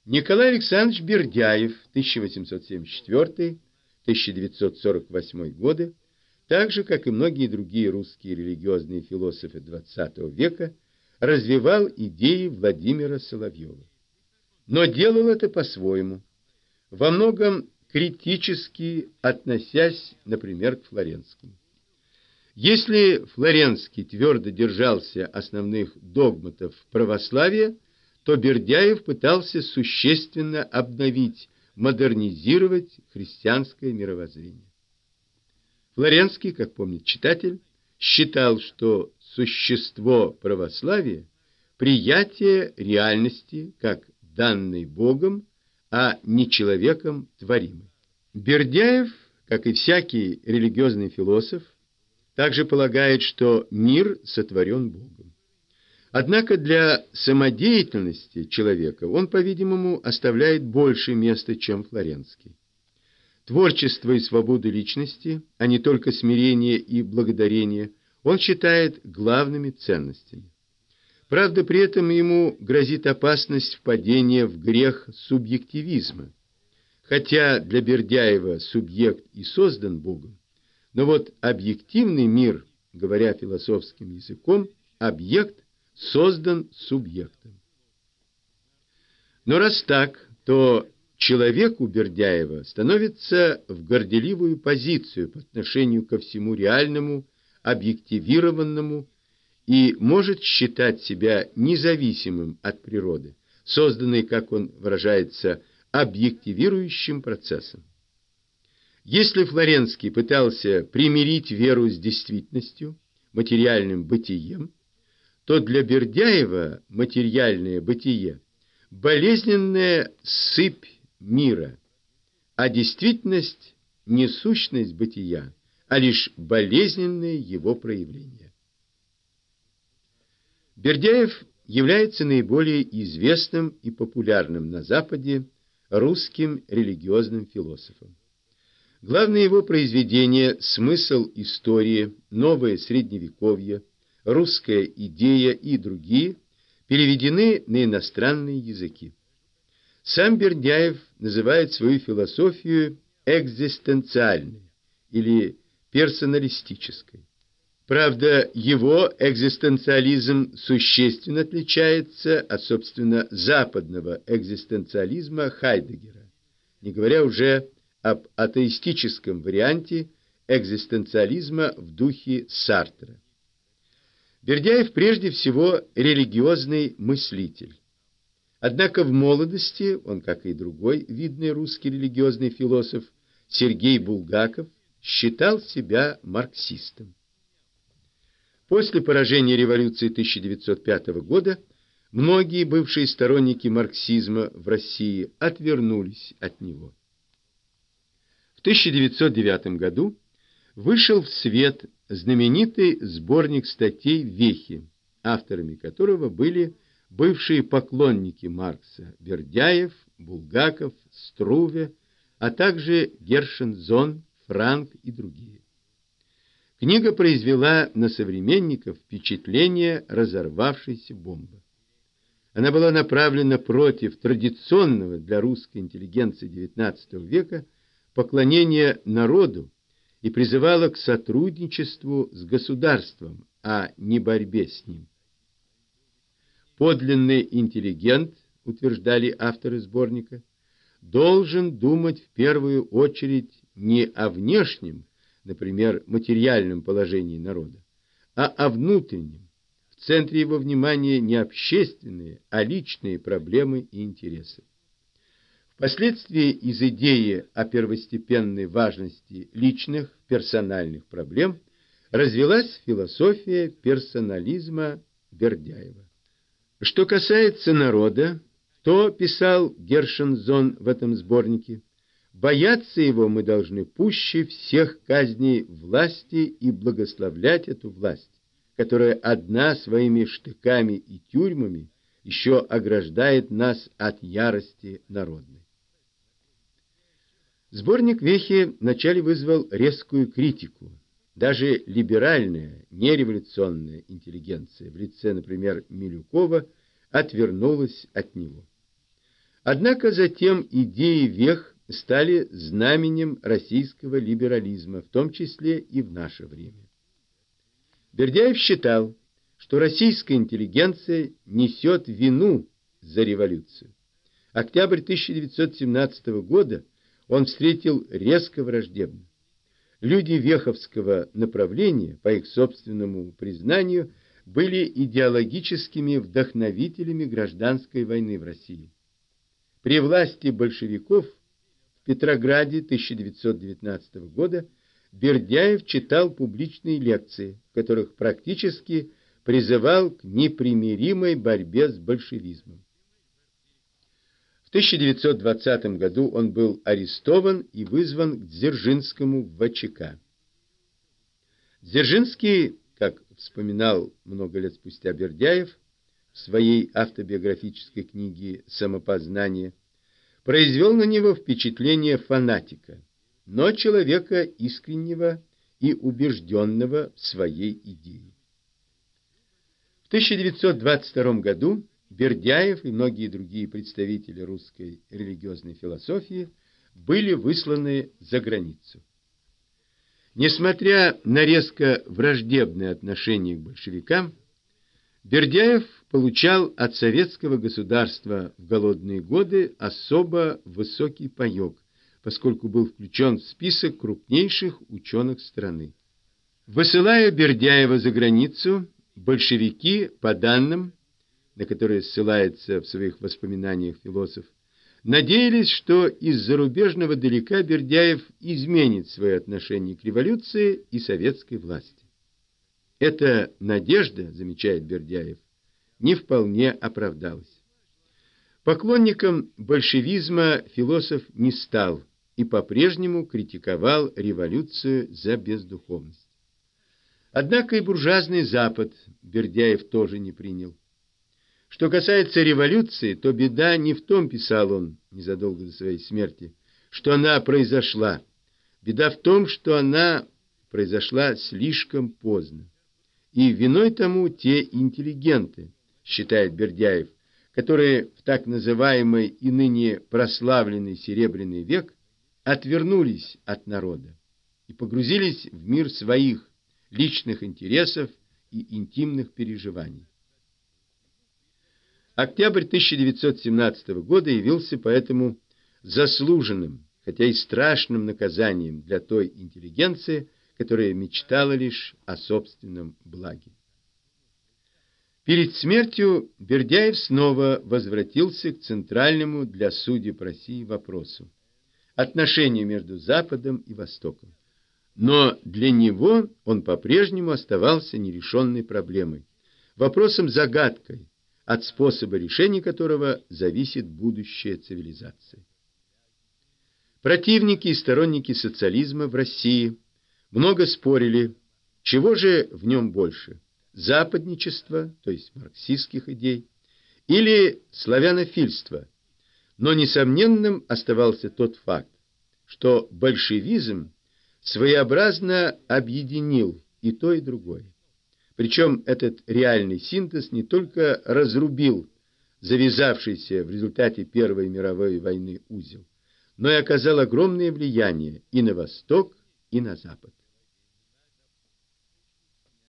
Николай Александрович Бердяев, 1874-1948 годы, так же, как и многие другие русские религиозные философы XX века, развивал идеи Владимира Соловьева. Но делал это по-своему, во многом критически относясь, например, к Флоренскому. Если Флоренский твердо держался основных догматов православия, то Бердяев пытался существенно обновить, модернизировать христианское мировоззрение. Флоренский, как помнит читатель, считал, что существо православия – приятие реальности как данной Богом, а не человеком творимой. Бердяев, как и всякий религиозный философ, также полагает, что мир сотворен Богом. Однако для самодеятельности человека он, по-видимому, оставляет больше места, чем Флоренский. Творчество и свободу личности, а не только смирение и благодарение, он считает главными ценностями. Правда, при этом ему грозит опасность впадения в грех субъективизма. Хотя для Бердяева субъект и создан Богом, но вот объективный мир, говоря философским языком, объект создан субъектом. Но раз так, то человек у Бердяева становится в горделивую позицию по отношению ко всему реальному, объективированному и может считать себя независимым от природы, созданной, как он выражается, объективирующим процессом. Если Флоренский пытался примирить веру с действительностью, материальным бытием, то для Бердяева материальное бытие – болезненная сыпь мира, а действительность – не сущность бытия, а лишь болезненное его проявление. Бердяев является наиболее известным и популярным на Западе русским религиозным философом. Главные его произведения «Смысл истории», «Новое средневековье», «Русская идея» и другие переведены на иностранные языки. Сам Бердяев называет свою философию экзистенциальной или персоналистической. Правда, его экзистенциализм существенно отличается от, собственно, западного экзистенциализма Хайдеггера, не говоря уже об атеистическом варианте экзистенциализма в духе Сартра. Бердяев прежде всего религиозный мыслитель. Однако в молодости он, как и другой видный русский религиозный философ Сергей Булгаков, считал себя марксистом. После поражения революции 1905 года многие бывшие сторонники марксизма в России отвернулись от него. В 1909 году вышел в свет знаменитый сборник статей «Вехи», авторами которого были бывшие поклонники Маркса Бердяев, Булгаков, Струве, а также Гершензон, Франк и другие. Книга произвела на современников впечатление разорвавшейся бомбы. Она была направлена против традиционного для русской интеллигенции XIX века поклонения народу и призывала к сотрудничеству с государством, а не борьбе с ним. Подлинный интеллигент, утверждали авторы сборника, должен думать в первую очередь не о внешнем, например, материальном положении народа, а о внутреннем. В центре его внимания не общественные, а личные проблемы и интересы. Впоследствии из идеи о первостепенной важности личных, персональных проблем развилась философия персонализма Бердяева. Что касается народа, то, писал Гершензон в этом сборнике, бояться его мы должны пуще всех казней власти и благословлять эту власть, которая одна своими штыками и тюрьмами еще ограждает нас от ярости народной. Сборник «Вехи» вначале вызвал резкую критику. Даже либеральная, нереволюционная интеллигенция в лице, например, Милюкова, отвернулась от него. Однако затем идеи Вех стали знаменем российского либерализма, в том числе и в наше время. Бердяев считал, что российская интеллигенция несет вину за революцию. Октябрь 1917 года он встретил резко враждебно. Люди веховского направления, по их собственному признанию, были идеологическими вдохновителями гражданской войны в России. При власти большевиков в Петрограде 1919 года Бердяев читал публичные лекции, в которых практически призывал к непримиримой борьбе с большевизмом. В 1920 году он был арестован и вызван к Дзержинскому в ВЧК. Дзержинский, как вспоминал много лет спустя Бердяев в своей автобиографической книге «Самопознание», произвел на него впечатление фанатика, но человека искреннего и убежденного в своей идее. В 1922 году Бердяев и многие другие представители русской религиозной философии были высланы за границу. Несмотря на резко враждебное отношение к большевикам, Бердяев получал от советского государства в голодные годы особо высокий паёк, поскольку был включен в список крупнейших ученых страны. Высылая Бердяева за границу, большевики, по данным, на которые ссылается в своих воспоминаниях философ, надеялись, что из зарубежного далека Бердяев изменит свое отношение к революции и советской власти. Эта надежда, замечает Бердяев, не вполне оправдалась. Поклонником большевизма философ не стал и по-прежнему критиковал революцию за бездуховность. Однако и буржуазный Запад Бердяев тоже не принял. Что касается революции, то беда не в том, писал он незадолго до своей смерти, что она произошла. Беда в том, что она произошла слишком поздно. И виной тому те интеллигенты, считает Бердяев, которые в так называемый и ныне прославленный Серебряный век отвернулись от народа и погрузились в мир своих личных интересов и интимных переживаний. Октябрь 1917 года явился поэтому заслуженным, хотя и страшным наказанием для той интеллигенции, которая мечтала лишь о собственном благе. Перед смертью Бердяев снова возвратился к центральному для судеб России вопросу – отношению между Западом и Востоком. Но для него он по-прежнему оставался нерешенной проблемой, вопросом-загадкой, от способа решения которого зависит будущее цивилизации. Противники и сторонники социализма в России много спорили, чего же в нем больше – западничества, то есть марксистских идей, или славянофильства. Но несомненным оставался тот факт, что большевизм своеобразно объединил и то, и другое. Причем этот реальный синтез не только разрубил завязавшийся в результате Первой мировой войны узел, но и оказал огромное влияние и на Восток, и на Запад.